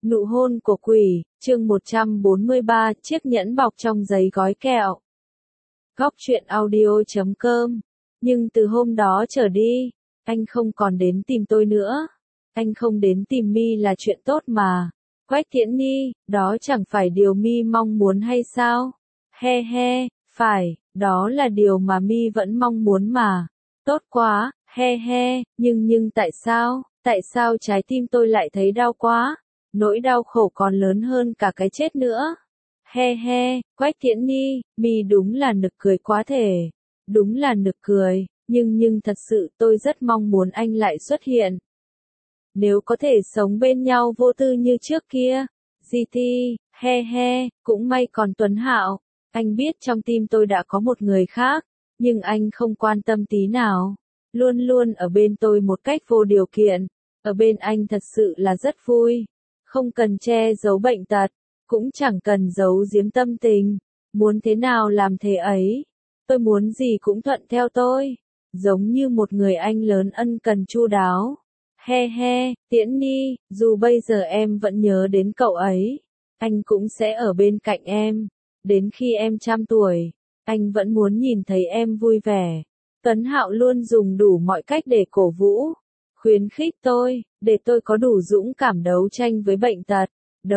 Nụ hôn của quỷ, chương 143, chiếc nhẫn bọc trong giấy gói kẹo. Góc truyện audio.com. Nhưng từ hôm đó trở đi, anh không còn đến tìm tôi nữa. Anh không đến tìm My là chuyện tốt mà. Quách Tiễn Nhi, đó chẳng phải điều My mong muốn hay sao? He he, phải, đó là điều mà My vẫn mong muốn mà. Tốt quá, he he, nhưng tại sao? Tại sao trái tim tôi lại thấy đau quá? Nỗi đau khổ còn lớn hơn cả cái chết nữa. He he, Quách Tiễn Nhi, My đúng là nực cười quá thể. Đúng là nực cười, nhưng thật sự tôi rất mong muốn anh lại xuất hiện. Nếu có thể sống bên nhau vô tư như trước kia. GT, he he, cũng may còn Tuấn Hạo. Anh biết trong tim tôi đã có một người khác, nhưng anh không quan tâm tí nào. Luôn luôn ở bên tôi một cách vô điều kiện. Ở bên anh thật sự là rất vui. Không cần che giấu bệnh tật, cũng chẳng cần giấu giếm tâm tình. Muốn thế nào làm thế ấy. Tôi muốn gì cũng thuận theo tôi. Giống như một người anh lớn ân cần chu đáo. He he, Tiễn Nhi, dù bây giờ em vẫn nhớ đến cậu ấy, anh cũng sẽ ở bên cạnh em. Đến khi em trăm tuổi, anh vẫn muốn nhìn thấy em vui vẻ. Tuấn Hạo luôn dùng đủ mọi cách để cổ vũ, khuyến khích tôi, để tôi có đủ dũng cảm đấu tranh với bệnh tật.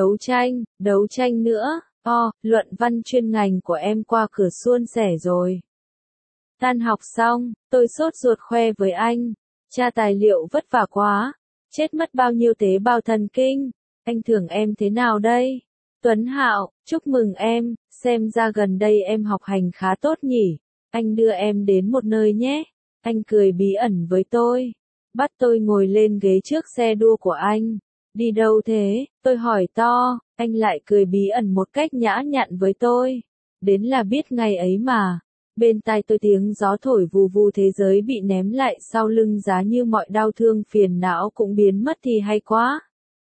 Đấu tranh nữa, luận văn chuyên ngành của em qua cửa suôn sẻ rồi. Tan học xong, tôi sốt ruột khoe với anh. Tra tài liệu vất vả quá, chết mất bao nhiêu tế bào thần kinh, anh thưởng em thế nào đây? Tuấn Hạo, chúc mừng em, xem ra gần đây em học hành khá tốt nhỉ, anh đưa em đến một nơi nhé. Anh cười bí ẩn với tôi, bắt tôi ngồi lên ghế trước xe đua của anh. Đi đâu thế? Tôi hỏi to, anh lại cười bí ẩn một cách nhã nhặn với tôi. Đến là biết ngày ấy mà. Bên tai tôi tiếng gió thổi vù vù, thế giới bị ném lại sau lưng, giá như mọi đau thương phiền não cũng biến mất thì hay quá.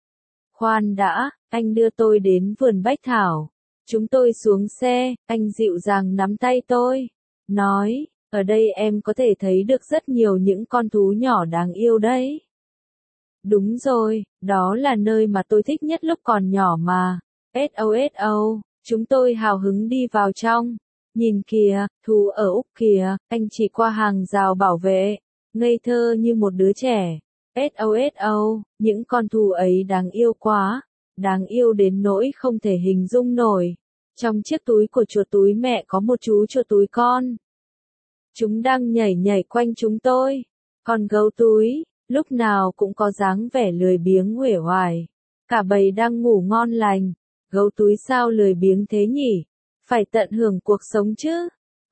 Khoan đã, anh đưa tôi đến vườn bách thảo. Chúng tôi xuống xe, anh dịu dàng nắm tay tôi. Nói, ở đây em có thể thấy được rất nhiều những con thú nhỏ đáng yêu đấy. Đúng rồi, đó là nơi mà tôi thích nhất lúc còn nhỏ mà. SOSO, chúng tôi hào hứng đi vào trong. Nhìn kìa, thú ở Úc kìa, anh chỉ qua hàng rào bảo vệ, ngây thơ như một đứa trẻ. SOSO, những con thú ấy đáng yêu quá, đáng yêu đến nỗi không thể hình dung nổi. Trong chiếc túi của chuột túi mẹ có một chú chuột túi con. Chúng đang nhảy quanh chúng tôi. Còn gấu túi, lúc nào cũng có dáng vẻ lười biếng uể oải. Cả bầy đang ngủ ngon lành. Gấu túi sao lười biếng thế nhỉ? Phải tận hưởng cuộc sống chứ.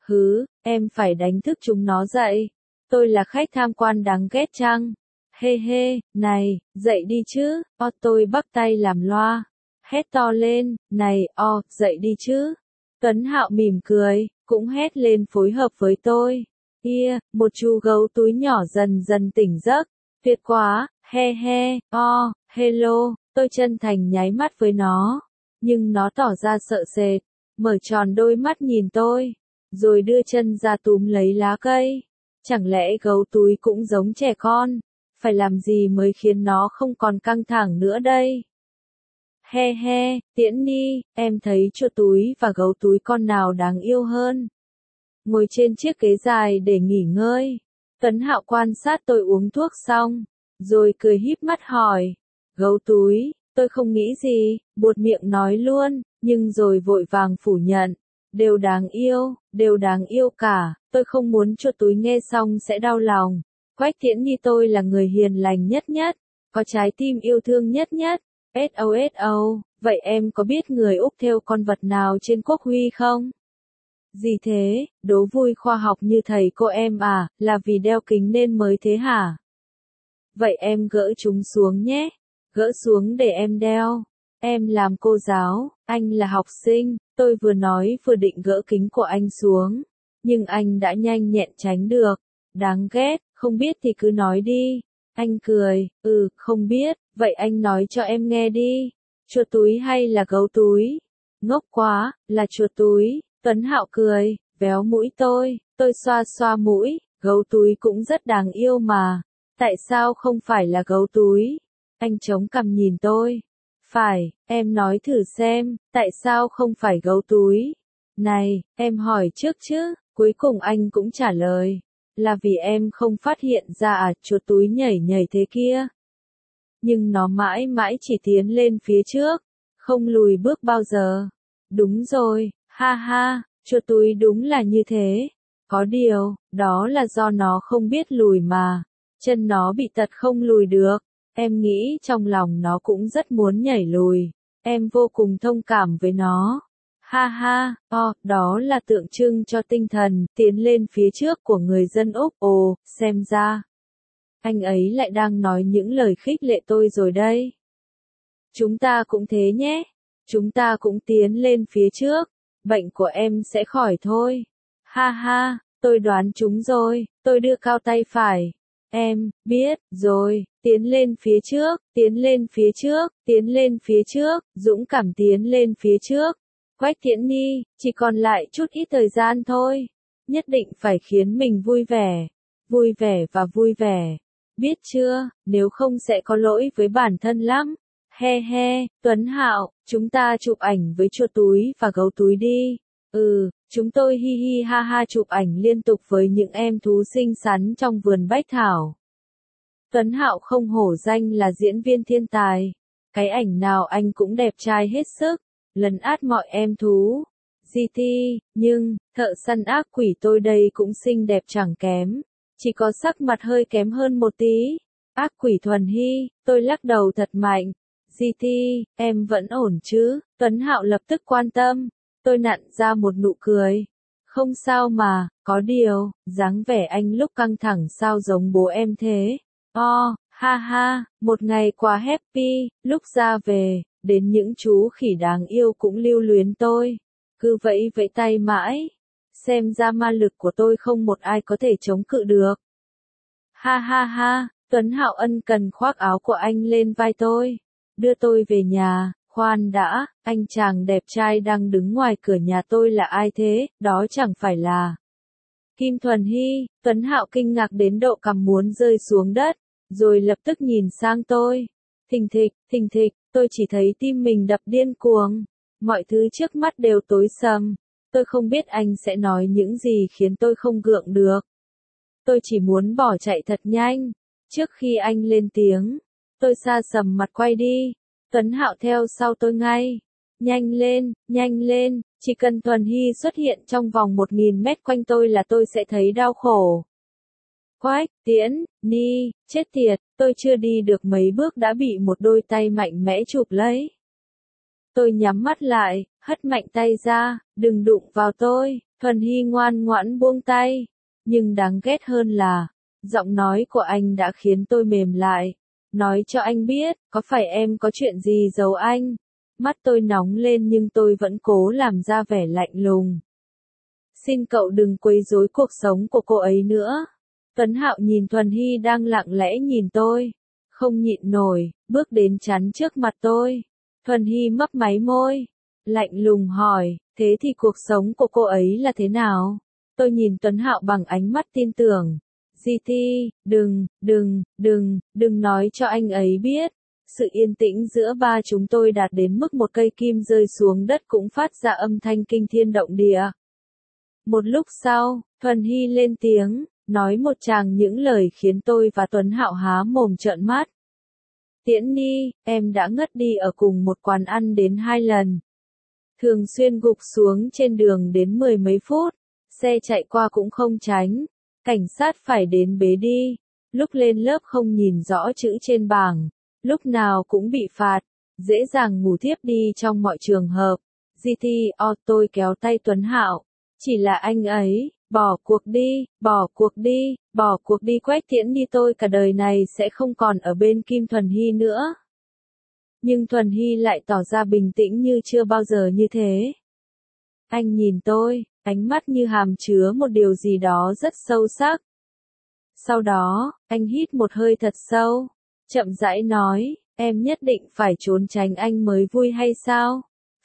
Em phải đánh thức chúng nó dậy. Tôi là khách tham quan đáng ghét chăng? Hê hê, này, dậy đi chứ. Tôi bắt tay làm loa. Hét to lên, này, dậy đi chứ. Tuấn Hạo mỉm cười, cũng hét lên phối hợp với tôi. Một chú gấu túi nhỏ dần dần tỉnh giấc. Tuyệt quá, he he, hello, tôi chân thành nháy mắt với nó. Nhưng nó tỏ ra sợ sệt. Mở tròn đôi mắt nhìn tôi, rồi đưa chân ra túm lấy lá cây. Chẳng lẽ gấu túi cũng giống trẻ con? Phải làm gì mới khiến nó không còn căng thẳng nữa đây? He he, Tiễn Nhi, em thấy chuột túi và gấu túi con nào đáng yêu hơn? Ngồi trên chiếc ghế dài để nghỉ ngơi, Tuấn Hạo quan sát tôi uống thuốc xong, rồi cười híp mắt hỏi. Gấu túi, tôi không nghĩ gì, buột miệng nói luôn. Nhưng rồi vội vàng phủ nhận, đều đáng yêu cả, tôi không muốn chuột túi nghe xong sẽ đau lòng. Quách Tiễn Nhi, tôi là người hiền lành nhất, có trái tim yêu thương nhất. SOSO, vậy em có biết người Úc thêu con vật nào trên quốc huy không? Gì thế, đố vui khoa học như thầy cô em à, là vì đeo kính nên mới thế hả? Vậy em gỡ chúng xuống nhé, gỡ xuống để em đeo. Em làm cô giáo, anh là học sinh, tôi vừa nói vừa định gỡ kính của anh xuống. Nhưng anh đã nhanh nhẹn tránh được. Đáng ghét, không biết thì cứ nói đi. Anh cười, không biết, vậy anh nói cho em nghe đi. Chuột túi hay là gấu túi? Ngốc quá, là chuột túi. Tuấn Hạo cười, véo mũi tôi xoa xoa mũi, gấu túi cũng rất đáng yêu mà. Tại sao không phải là gấu túi? Anh chống cằm nhìn tôi. Phải, em nói thử xem, tại sao không phải gấu túi? Này, em hỏi trước chứ, cuối cùng anh cũng trả lời. Là vì em không phát hiện ra chuột túi nhảy nhảy thế kia. Nhưng nó mãi mãi chỉ tiến lên phía trước, không lùi bước bao giờ. Đúng rồi, ha ha, chuột túi đúng là như thế. Có điều, đó là do nó không biết lùi mà. Chân nó bị tật không lùi được. Em nghĩ trong lòng nó cũng rất muốn nhảy lùi. Em vô cùng thông cảm với nó. Ha ha, đó là tượng trưng cho tinh thần tiến lên phía trước của người dân Úc. Ồ, xem ra anh ấy lại đang nói những lời khích lệ tôi rồi đây. Chúng ta cũng thế nhé. Chúng ta cũng tiến lên phía trước. Bệnh của em sẽ khỏi thôi. Ha ha, tôi đoán chúng rồi. Tôi đưa cao tay phải. Em, biết, rồi, tiến lên phía trước, tiến lên phía trước, tiến lên phía trước, dũng cảm tiến lên phía trước. Quách Tiễn Nhi, chỉ còn lại chút ít thời gian thôi. Nhất định phải khiến mình vui vẻ và vui vẻ. Biết chưa, nếu không sẽ có lỗi với bản thân lắm. He he, Tuấn Hạo, chúng ta chụp ảnh với chuột túi và gấu túi đi. Chúng tôi hi hi ha ha chụp ảnh liên tục với những em thú xinh xắn trong vườn bách thảo. Tuấn Hạo không hổ danh là diễn viên thiên tài. Cái ảnh nào anh cũng đẹp trai hết sức, lấn át mọi em thú. GT, nhưng, thợ săn ác quỷ tôi đây cũng xinh đẹp chẳng kém. Chỉ có sắc mặt hơi kém hơn một tí. Ác quỷ Thuần Hy, tôi lắc đầu thật mạnh. GT, em vẫn ổn chứ? Tuấn Hạo lập tức quan tâm. Tôi nặn ra một nụ cười. Không sao mà, có điều, dáng vẻ anh lúc căng thẳng sao giống bố em thế? Ha ha, một ngày quá happy, lúc ra về, đến những chú khỉ đáng yêu cũng lưu luyến tôi. Cứ vẫy vẫy tay mãi. Xem ra ma lực của tôi không một ai có thể chống cự được. Ha ha ha, Tuấn Hạo ân cần khoác áo của anh lên vai tôi. Đưa tôi về nhà. Khoan đã, anh chàng đẹp trai đang đứng ngoài cửa nhà tôi là ai thế? Đó chẳng phải là Kim Thuần Hy. Tuấn Hạo kinh ngạc đến độ cằm muốn rơi xuống đất, rồi lập tức nhìn sang tôi. Thình thịch, tôi chỉ thấy tim mình đập điên cuồng. Mọi thứ trước mắt đều tối sầm. Tôi không biết anh sẽ nói những gì khiến tôi không gượng được. Tôi chỉ muốn bỏ chạy thật nhanh. Trước khi anh lên tiếng, tôi sa sầm mặt quay đi. Tuấn Hạo theo sau tôi ngay. Nhanh lên, chỉ cần Thuần Hy xuất hiện trong vòng 1000 mét quanh tôi là tôi sẽ thấy đau khổ. Quách Tiễn Nhi, chết tiệt, tôi chưa đi được mấy bước đã bị một đôi tay mạnh mẽ chụp lấy. Tôi nhắm mắt lại, hất mạnh tay ra, đừng đụng vào tôi. Thuần Hy ngoan ngoãn buông tay. Nhưng đáng ghét hơn là, giọng nói của anh đã khiến tôi mềm lại. Nói cho anh biết, có phải em có chuyện gì giấu anh? Mắt tôi nóng lên nhưng tôi vẫn cố làm ra vẻ lạnh lùng. Xin cậu đừng quấy rối cuộc sống của cô ấy nữa. Tuấn Hạo nhìn Thuần Hy đang lặng lẽ nhìn tôi. Không nhịn nổi, bước đến chắn trước mặt tôi. Thuần Hy mấp máy môi. Lạnh lùng hỏi, thế thì cuộc sống của cô ấy là thế nào? Tôi nhìn Tuấn Hạo bằng ánh mắt tin tưởng. GT, đừng nói cho anh ấy biết. Sự yên tĩnh giữa ba chúng tôi đạt đến mức một cây kim rơi xuống đất cũng phát ra âm thanh kinh thiên động địa. Một lúc sau, Thuần Hy lên tiếng, nói một tràng những lời khiến tôi và Tuấn Hạo há mồm trợn mắt. Tiễn Nhi, em đã ngất đi ở cùng một quán ăn đến 2 lần. Thường xuyên gục xuống trên đường đến 10 mấy phút, xe chạy qua cũng không tránh. Cảnh sát phải đến bế đi. Lúc lên lớp không nhìn rõ chữ trên bảng, lúc nào cũng bị phạt, dễ dàng ngủ thiếp đi trong mọi trường hợp. Tôi kéo tay Tuấn Hạo. Chỉ là anh ấy, bỏ cuộc đi Quách Tiễn Nhi, tôi cả đời này sẽ không còn ở bên Kim Thuần Hy nữa. Nhưng Thuần Hy lại tỏ ra bình tĩnh như chưa bao giờ như thế. Anh nhìn tôi, ánh mắt như hàm chứa một điều gì đó rất sâu sắc. Sau đó, anh hít một hơi thật sâu, chậm rãi nói, em nhất định phải trốn tránh anh mới vui hay sao?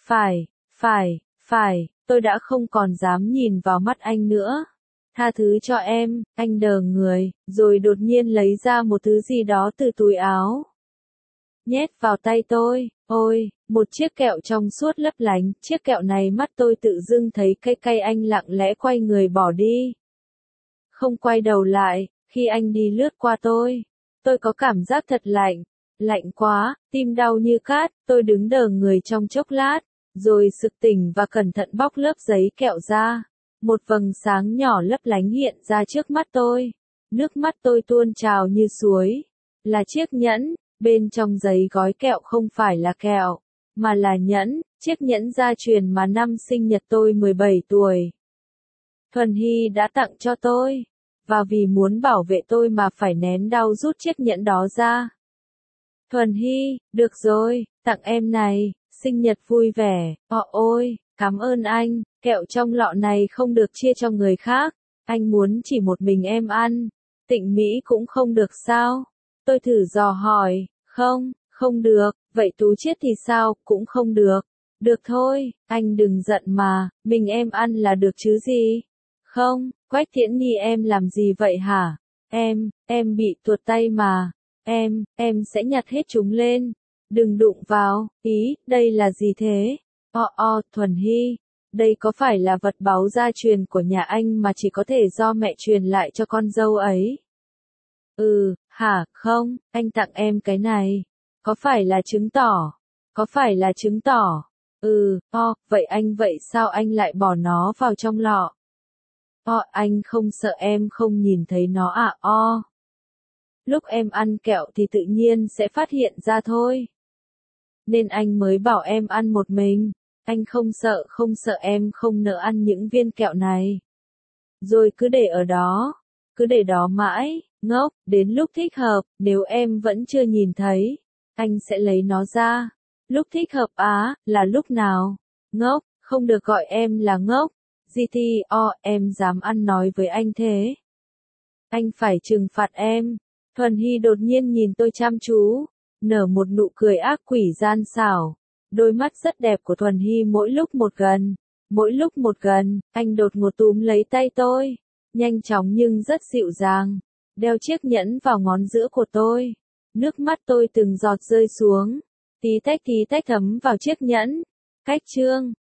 Phải, tôi đã không còn dám nhìn vào mắt anh nữa. Tha thứ cho em, anh đờ người, rồi đột nhiên lấy ra một thứ gì đó từ túi áo. nhét vào tay tôi. Ôi, một chiếc kẹo trong suốt lấp lánh, chiếc kẹo này mắt tôi tự dưng thấy cay cay. Anh lặng lẽ quay người bỏ đi. Không quay đầu lại, khi anh đi lướt qua tôi có cảm giác thật lạnh. Lạnh quá, tim đau như cát, tôi đứng đờ người trong chốc lát, rồi sực tỉnh và cẩn thận bóc lớp giấy kẹo ra. Một vầng sáng nhỏ lấp lánh hiện ra trước mắt tôi. Nước mắt tôi tuôn trào như suối. Là chiếc nhẫn, bên trong giấy gói kẹo không phải là kẹo, mà là nhẫn, chiếc nhẫn gia truyền mà năm sinh nhật tôi 17 tuổi. Thuần Hy đã tặng cho tôi, và vì muốn bảo vệ tôi mà phải nén đau rút chiếc nhẫn đó ra. Thuần Hy, được rồi, tặng em này, sinh nhật vui vẻ. Ôi, cảm ơn anh, kẹo trong lọ này không được chia cho người khác, anh muốn chỉ một mình em ăn. Tịnh Mỹ cũng không được sao? Tôi thử dò hỏi, không được, vậy Tú Chiết thì sao, cũng không được. Được thôi, anh đừng giận mà, mình em ăn là được chứ gì. Không, Quách Thiễn Nhi em làm gì vậy hả? Em bị tuột tay mà. Em sẽ nhặt hết chúng lên. Đừng đụng vào, đây là gì thế? Thuần Hy, đây có phải là vật báu gia truyền của nhà anh mà chỉ có thể do mẹ truyền lại cho con dâu ấy? Không, anh tặng em cái này. Có phải là chứng tỏ? Vậy sao anh lại bỏ nó vào trong lọ? Anh không sợ em không nhìn thấy nó à? Lúc em ăn kẹo thì tự nhiên sẽ phát hiện ra thôi. Nên anh mới bảo em ăn một mình. Anh không sợ em không nỡ ăn những viên kẹo này. Rồi cứ để đó mãi, ngốc, đến lúc thích hợp, nếu em vẫn chưa nhìn thấy, anh sẽ lấy nó ra. Lúc thích hợp là lúc nào? Ngốc, không được gọi em là ngốc. Em dám ăn nói với anh thế. Anh phải trừng phạt em. Thuần Hy đột nhiên nhìn tôi chăm chú, nở một nụ cười ác quỷ gian xảo. Đôi mắt rất đẹp của Thuần Hy mỗi lúc một gần, anh đột ngột túm lấy tay tôi, nhanh chóng nhưng rất dịu dàng, đeo chiếc nhẫn vào ngón giữa của tôi. Nước mắt tôi từng giọt rơi xuống, tí tách thấm vào chiếc nhẫn. Cách chương